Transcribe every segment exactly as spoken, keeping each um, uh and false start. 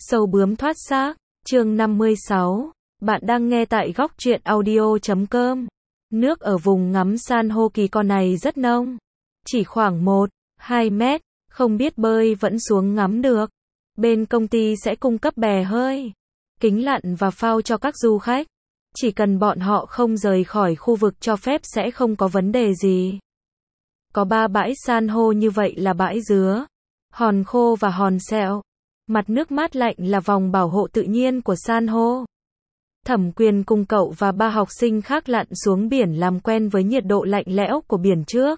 Sâu bướm thoát xác, chương năm mươi sáu. Bạn đang nghe tại góc truyện audio chấm com. Nước ở vùng ngắm san hô kỳ con này rất nông. Chỉ khoảng một, hai mét, không biết bơi vẫn xuống ngắm được. Bên công ty sẽ cung cấp bè hơi, kính lặn và phao cho các du khách. Chỉ cần bọn họ không rời khỏi khu vực cho phép sẽ không có vấn đề gì. Có ba bãi san hô như vậy là bãi dứa, hòn khô và hòn sẹo. Mặt nước mát lạnh là vòng bảo hộ tự nhiên của san hô. Thẩm Quyền cùng cậu và ba học sinh khác lặn xuống biển làm quen với nhiệt độ lạnh lẽo của biển trước.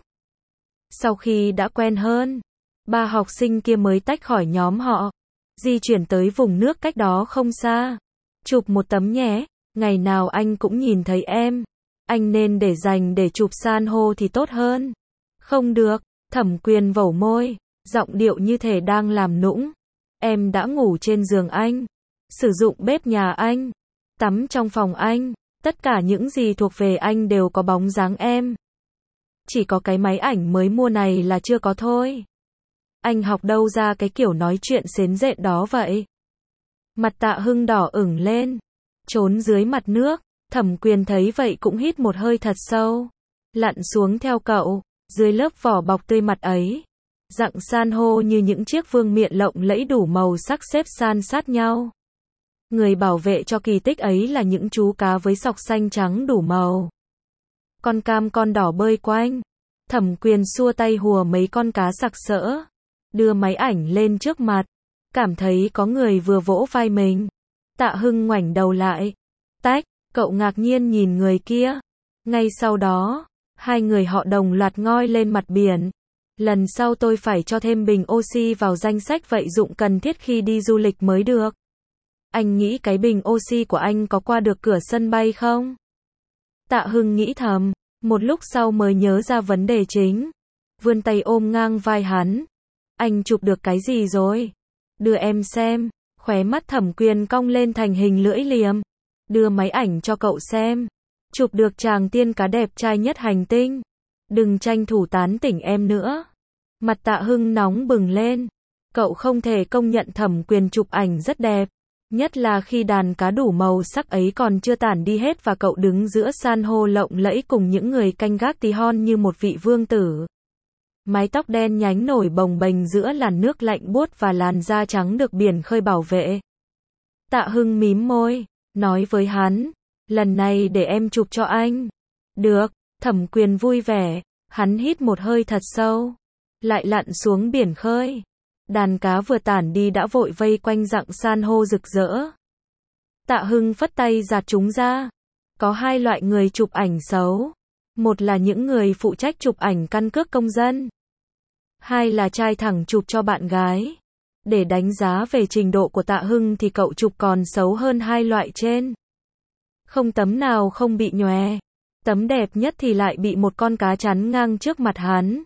Sau khi đã quen hơn, ba học sinh kia mới tách khỏi nhóm họ, di chuyển tới vùng nước cách đó không xa. Chụp một tấm nhé, ngày nào anh cũng nhìn thấy em. Anh nên để dành để chụp san hô thì tốt hơn. Không được, Thẩm Quyền vẩu môi, giọng điệu như thể đang làm nũng. Em đã ngủ trên giường anh, sử dụng bếp nhà anh, tắm trong phòng anh, tất cả những gì thuộc về anh đều có bóng dáng em. Chỉ có cái máy ảnh mới mua này là chưa có thôi. Anh học đâu ra cái kiểu nói chuyện xến rện đó vậy? Mặt Tạ Hưng đỏ ửng lên, trốn dưới mặt nước. Thẩm Quyền thấy vậy cũng hít một hơi thật sâu, lặn xuống theo cậu, dưới lớp vỏ bọc tươi mặt ấy. Dặng san hô như những chiếc vương miện lộng lẫy đủ màu sắc xếp san sát nhau. Người bảo vệ cho kỳ tích ấy là những chú cá với sọc xanh trắng đủ màu. Con cam con đỏ bơi quanh. Thẩm Quyền xua tay hùa mấy con cá sặc sỡ, đưa máy ảnh lên trước mặt, cảm thấy có người vừa vỗ vai mình. Tạ Hưng ngoảnh đầu lại. Tách, cậu ngạc nhiên nhìn người kia. Ngay sau đó, hai người họ đồng loạt ngoi lên mặt biển. Lần sau tôi phải cho thêm bình oxy vào danh sách vận dụng cần thiết khi đi du lịch mới được. Anh nghĩ cái bình oxy của anh có qua được cửa sân bay không? Tạ Hưng nghĩ thầm, một lúc sau mới nhớ ra vấn đề chính. Vươn tay ôm ngang vai hắn. Anh chụp được cái gì rồi? Đưa em xem. Khóe mắt Thẩm Quyền cong lên thành hình lưỡi liềm. Đưa máy ảnh cho cậu xem. Chụp được chàng tiên cá đẹp trai nhất hành tinh. Đừng tranh thủ tán tỉnh em nữa. Mặt Tạ Hưng nóng bừng lên. Cậu không thể công nhận Thẩm Quyền chụp ảnh rất đẹp. Nhất là khi đàn cá đủ màu sắc ấy còn chưa tản đi hết và cậu đứng giữa san hô lộng lẫy cùng những người canh gác tí hon như một vị vương tử. Mái tóc đen nhánh nổi bồng bềnh giữa làn nước lạnh buốt và làn da trắng được biển khơi bảo vệ. Tạ Hưng mím môi, nói với hắn, lần này để em chụp cho anh. Được, Thẩm Quyền vui vẻ, hắn hít một hơi thật sâu, lại lặn xuống biển khơi. Đàn cá vừa tản đi đã vội vây quanh dặng san hô rực rỡ. Tạ Hưng phất tay gạt chúng ra. Có hai loại người chụp ảnh xấu. Một là những người phụ trách chụp ảnh căn cước công dân. Hai là trai thẳng chụp cho bạn gái. Để đánh giá về trình độ của Tạ Hưng thì cậu chụp còn xấu hơn hai loại trên. Không tấm nào không bị nhòe. Tấm đẹp nhất thì lại bị một con cá chắn ngang trước mặt hắn,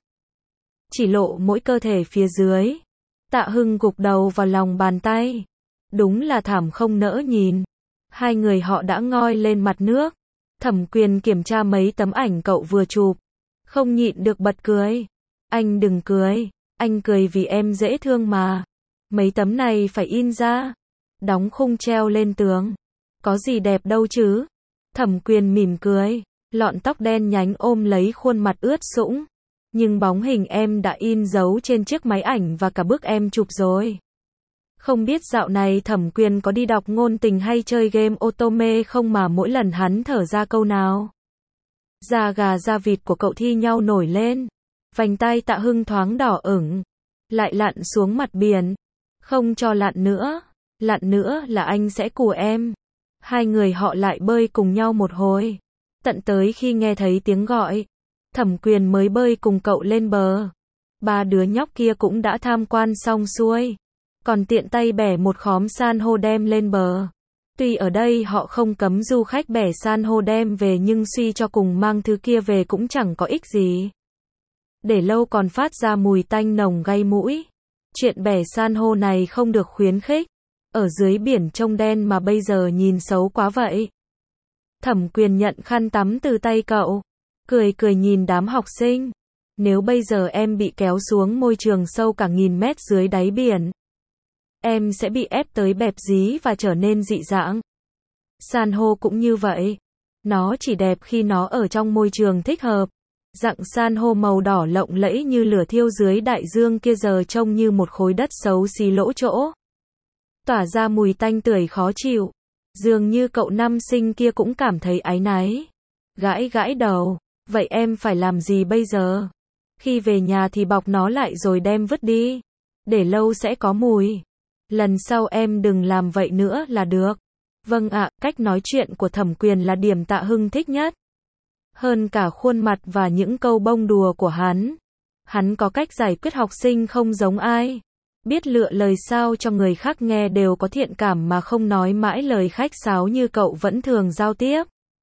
chỉ lộ mỗi cơ thể phía dưới. Tạ Hưng gục đầu vào lòng bàn tay. Đúng là thảm không nỡ nhìn. Hai người họ đã ngoi lên mặt nước. Thẩm Quyền kiểm tra mấy tấm ảnh cậu vừa chụp, không nhịn được bật cười. Anh đừng cười, anh cười vì em dễ thương mà. Mấy tấm này phải in ra, đóng khung treo lên tường. Có gì đẹp đâu chứ. Thẩm Quyền mỉm cười, lọn tóc đen nhánh ôm lấy khuôn mặt ướt sũng. Nhưng bóng hình em đã in dấu trên chiếc máy ảnh và cả bức em chụp rồi. Không biết dạo này Thẩm Quyền có đi đọc ngôn tình hay chơi game Otome không mà mỗi lần hắn thở ra câu nào, da gà da vịt của cậu thi nhau nổi lên. Vành tai Tạ Hưng thoáng đỏ ửng. Lại lặn xuống mặt biển. Không cho lặn nữa. Lặn nữa là anh sẽ cù em. Hai người họ lại bơi cùng nhau một hồi. Tận tới khi nghe thấy tiếng gọi, Thẩm Quyền mới bơi cùng cậu lên bờ. Ba đứa nhóc kia cũng đã tham quan xong xuôi, còn tiện tay bẻ một khóm san hô đem lên bờ. Tuy ở đây họ không cấm du khách bẻ san hô đem về nhưng suy cho cùng mang thứ kia về cũng chẳng có ích gì. Để lâu còn phát ra mùi tanh nồng gây mũi. Chuyện bẻ san hô này không được khuyến khích. Ở dưới biển trông đen mà bây giờ nhìn xấu quá vậy. Thẩm Quyền nhận khăn tắm từ tay cậu, cười cười nhìn đám học sinh. Nếu bây giờ em bị kéo xuống môi trường sâu cả nghìn mét dưới đáy biển, em sẽ bị ép tới bẹp dí và trở nên dị dạng. San hô cũng như vậy. Nó chỉ đẹp khi nó ở trong môi trường thích hợp. Dạng san hô màu đỏ lộng lẫy như lửa thiêu dưới đại dương kia giờ trông như một khối đất xấu xí lỗ chỗ. Tỏa ra mùi tanh tưởi khó chịu. Dường như cậu năm sinh kia cũng cảm thấy áy náy. Gãi gãi đầu. Vậy em phải làm gì bây giờ? Khi về nhà thì bọc nó lại rồi đem vứt đi. Để lâu sẽ có mùi. Lần sau em đừng làm vậy nữa là được. Vâng ạ, cách nói chuyện của Thẩm Quyền là điểm Tạ Hưng thích nhất. Hơn cả khuôn mặt và những câu bông đùa của hắn. Hắn có cách giải quyết học sinh không giống ai. Biết lựa lời sao cho người khác nghe đều có thiện cảm mà không nói mãi lời khách sáo như cậu vẫn thường giao tiếp.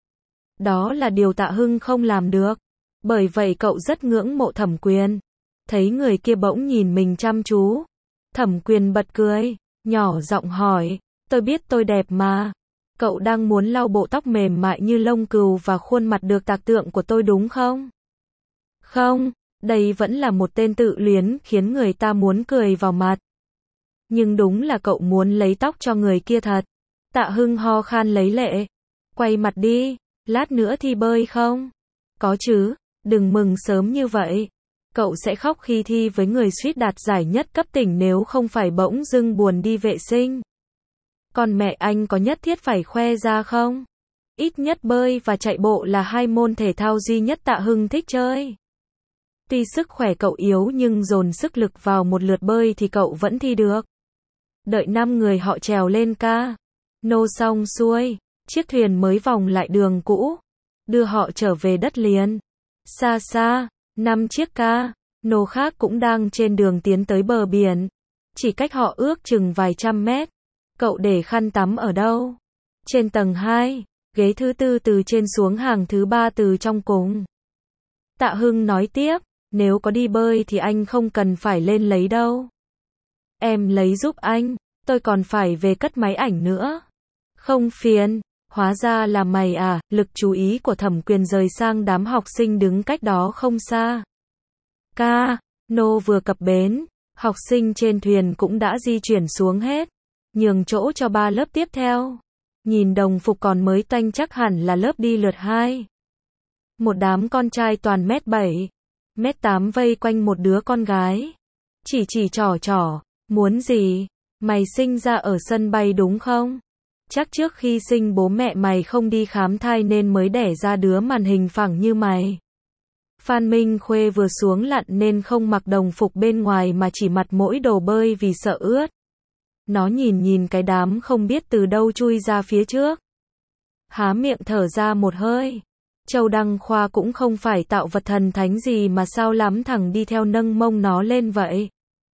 Đó là điều Tạ Hưng không làm được. Bởi vậy cậu rất ngưỡng mộ Thẩm Quyền. Thấy người kia bỗng nhìn mình chăm chú. Thẩm Quyền bật cười, nhỏ giọng hỏi, tôi biết tôi đẹp mà. Cậu đang muốn lau bộ tóc mềm mại như lông cừu và khuôn mặt được tạc tượng của tôi đúng không? Không, đây vẫn là một tên tự luyến khiến người ta muốn cười vào mặt. Nhưng đúng là cậu muốn lấy tóc cho người kia thật. Tạ Hưng ho khan lấy lệ. Quay mặt đi, lát nữa thi bơi không? Có chứ, đừng mừng sớm như vậy. Cậu sẽ khóc khi thi với người suýt đạt giải nhất cấp tỉnh nếu không phải bỗng dưng buồn đi vệ sinh. Còn mẹ anh có nhất thiết phải khoe ra không? Ít nhất bơi và chạy bộ là hai môn thể thao duy nhất Tạ Hưng thích chơi. Tuy sức khỏe cậu yếu nhưng dồn sức lực vào một lượt bơi thì cậu vẫn thi được. Đợi năm người họ trèo lên ca. Nô xong xuôi, chiếc thuyền mới vòng lại đường cũ. Đưa họ trở về đất liền. Xa xa, năm chiếc ca. Nô khác cũng đang trên đường tiến tới bờ biển. Chỉ cách họ ước chừng vài trăm mét. Cậu để khăn tắm ở đâu? Trên tầng hai, ghế thứ tư từ trên xuống hàng thứ ba từ trong cùng. Tạ Hưng nói tiếp, nếu có đi bơi thì anh không cần phải lên lấy đâu. Em lấy giúp anh, tôi còn phải về cất máy ảnh nữa. Không phiền, hóa ra là mày à, lực chú ý của Thẩm Quyền rời sang đám học sinh đứng cách đó không xa. Ca, nô vừa cập bến, học sinh trên thuyền cũng đã di chuyển xuống hết. Nhường chỗ cho ba lớp tiếp theo. Nhìn đồng phục còn mới tanh chắc hẳn là lớp đi lượt hai. Một đám con trai toàn mét bảy, mét tám vây quanh một đứa con gái. Chỉ chỉ trỏ trỏ, muốn gì? Mày sinh ra ở sân bay đúng không? Chắc trước khi sinh bố mẹ mày không đi khám thai nên mới đẻ ra đứa màn hình phẳng như mày. Phan Minh Khuê vừa xuống lặn nên không mặc đồng phục bên ngoài mà chỉ mặc mỗi đồ bơi vì sợ ướt. Nó nhìn nhìn cái đám không biết từ đâu chui ra phía trước. Há miệng thở ra một hơi. Châu Đăng Khoa cũng không phải tạo vật thần thánh gì mà sao lắm thằng đi theo nâng mông nó lên vậy.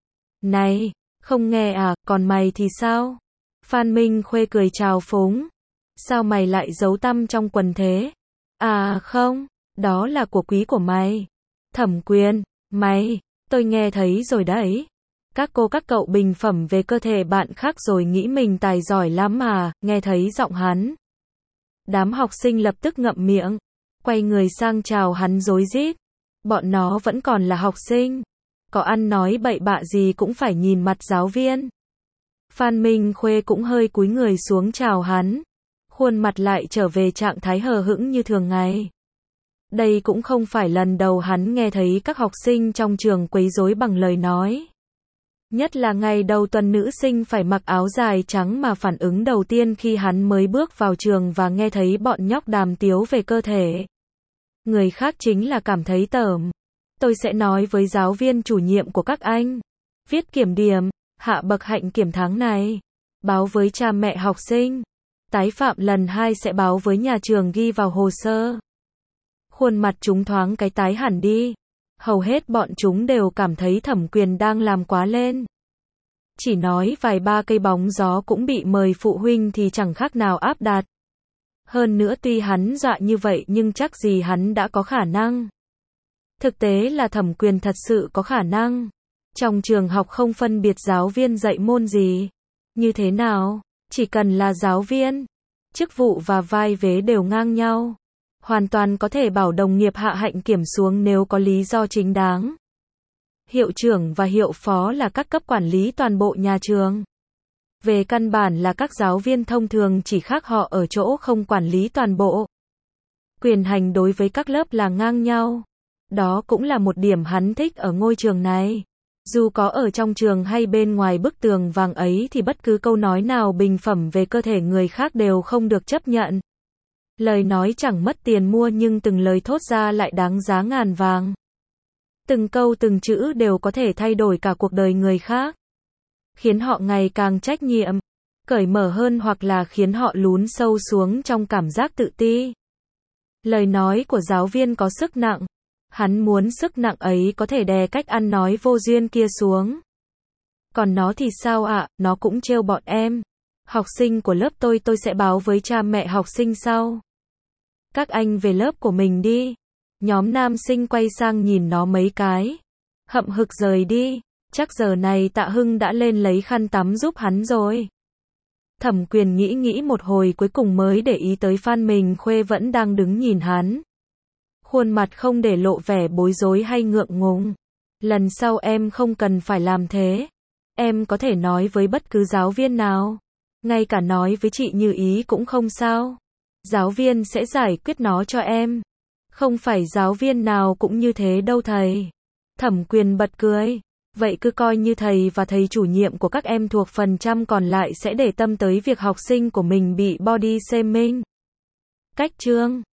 Này, không nghe à, còn mày thì sao? Phan Minh Khuê cười chào phúng. Sao mày lại giấu tăm trong quần thế? À không, đó là của quý của mày. Thẩm Quyền, mày, tôi nghe thấy rồi đấy. Các cô các cậu bình phẩm về cơ thể bạn khác rồi nghĩ mình tài giỏi lắm mà, nghe thấy giọng hắn. Đám học sinh lập tức ngậm miệng, quay người sang chào hắn rối rít. Bọn nó vẫn còn là học sinh, có ăn nói bậy bạ gì cũng phải nhìn mặt giáo viên. Phan Minh Khuê cũng hơi cúi người xuống chào hắn, khuôn mặt lại trở về trạng thái hờ hững như thường ngày. Đây cũng không phải lần đầu hắn nghe thấy các học sinh trong trường quấy rối bằng lời nói. Nhất là ngày đầu tuần nữ sinh phải mặc áo dài trắng mà phản ứng đầu tiên khi hắn mới bước vào trường và nghe thấy bọn nhóc đàm tiếu về cơ thể. Người khác chính là cảm thấy tởm. Tôi sẽ nói với giáo viên chủ nhiệm của các anh. Viết kiểm điểm, hạ bậc hạnh kiểm tháng này. Báo với cha mẹ học sinh. Tái phạm lần hai sẽ báo với nhà trường ghi vào hồ sơ. Khuôn mặt chúng thoáng cái tái hẳn đi. Hầu hết bọn chúng đều cảm thấy Thẩm Quyền đang làm quá lên. Chỉ nói vài ba cây bóng gió cũng bị mời phụ huynh thì chẳng khác nào áp đặt. Hơn nữa tuy hắn dọa như vậy nhưng chắc gì hắn đã có khả năng. Thực tế là Thẩm Quyền thật sự có khả năng. Trong trường học không phân biệt giáo viên dạy môn gì. Như thế nào, chỉ cần là giáo viên, chức vụ và vai vế đều ngang nhau. Hoàn toàn có thể bảo đồng nghiệp hạ hạnh kiểm xuống nếu có lý do chính đáng. Hiệu trưởng và hiệu phó là các cấp quản lý toàn bộ nhà trường. Về căn bản là các giáo viên thông thường chỉ khác họ ở chỗ không quản lý toàn bộ. Quyền hành đối với các lớp là ngang nhau. Đó cũng là một điểm hắn thích ở ngôi trường này. Dù có ở trong trường hay bên ngoài bức tường vàng ấy thì bất cứ câu nói nào bình phẩm về cơ thể người khác đều không được chấp nhận. Lời nói chẳng mất tiền mua nhưng từng lời thốt ra lại đáng giá ngàn vàng. Từng câu từng chữ đều có thể thay đổi cả cuộc đời người khác. Khiến họ ngày càng trách nhiệm, cởi mở hơn hoặc là khiến họ lún sâu xuống trong cảm giác tự ti. Lời nói của giáo viên có sức nặng. Hắn muốn sức nặng ấy có thể đè cách ăn nói vô duyên kia xuống. Còn nó thì sao ạ, à? Nó cũng trêu bọn em. Học sinh của lớp tôi tôi sẽ báo với cha mẹ học sinh sau. Các anh về lớp của mình đi. Nhóm nam sinh quay sang nhìn nó mấy cái. Hậm hực rời đi. Chắc giờ này Tạ Hưng đã lên lấy khăn tắm giúp hắn rồi. Thẩm Quyền nghĩ nghĩ một hồi cuối cùng mới để ý tới Phan Mình Khuê vẫn đang đứng nhìn hắn. Khuôn mặt không để lộ vẻ bối rối hay ngượng ngùng. Lần sau em không cần phải làm thế. Em có thể nói với bất cứ giáo viên nào. Ngay cả nói với chị Như Ý cũng không sao. Giáo viên sẽ giải quyết nó cho em. Không phải giáo viên nào cũng như thế đâu thầy. Thẩm Quyền bật cười. Vậy cứ coi như thầy và thầy chủ nhiệm của các em thuộc phần trăm còn lại sẽ để tâm tới việc học sinh của mình bị body shaming. Cách chương